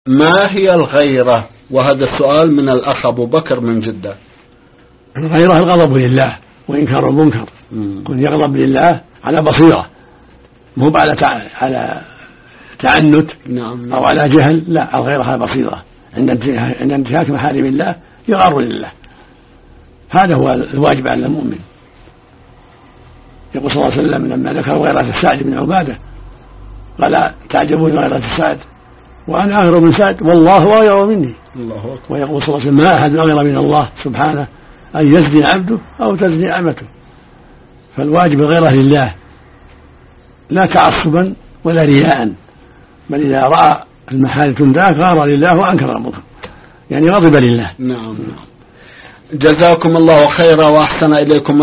ما هي الغيرة؟ وهذا السؤال من الأخ أبو بكر من جدة. الغيرة الغضب لله وإنكار المنكر، كن يغضب لله على بصيرة، مو على تعنت أو على جهل، لا، الغيرة على بصيرة عند انتهاك محارم الله يغار لله. هذا هو الواجب على المؤمن. يقول صلى الله عليه وسلم لما ذكر غيرة سعد بن عبادة قال: تعجبون غيرة سعد وأنا أغير من سعد والله أغير مني. ويقول صلى الله عليه وسلم: ما أحد أغير من الله سبحانه أن يزني عبده أو تزني أمته. فالواجب الغيرة لله لا تعصبا ولا رياء، بل إذا رأى المحال تنتهك غار لله وأنكر المنكر، يعني غضب لله. نعم. جزاكم الله خيرا وأحسن إليكم.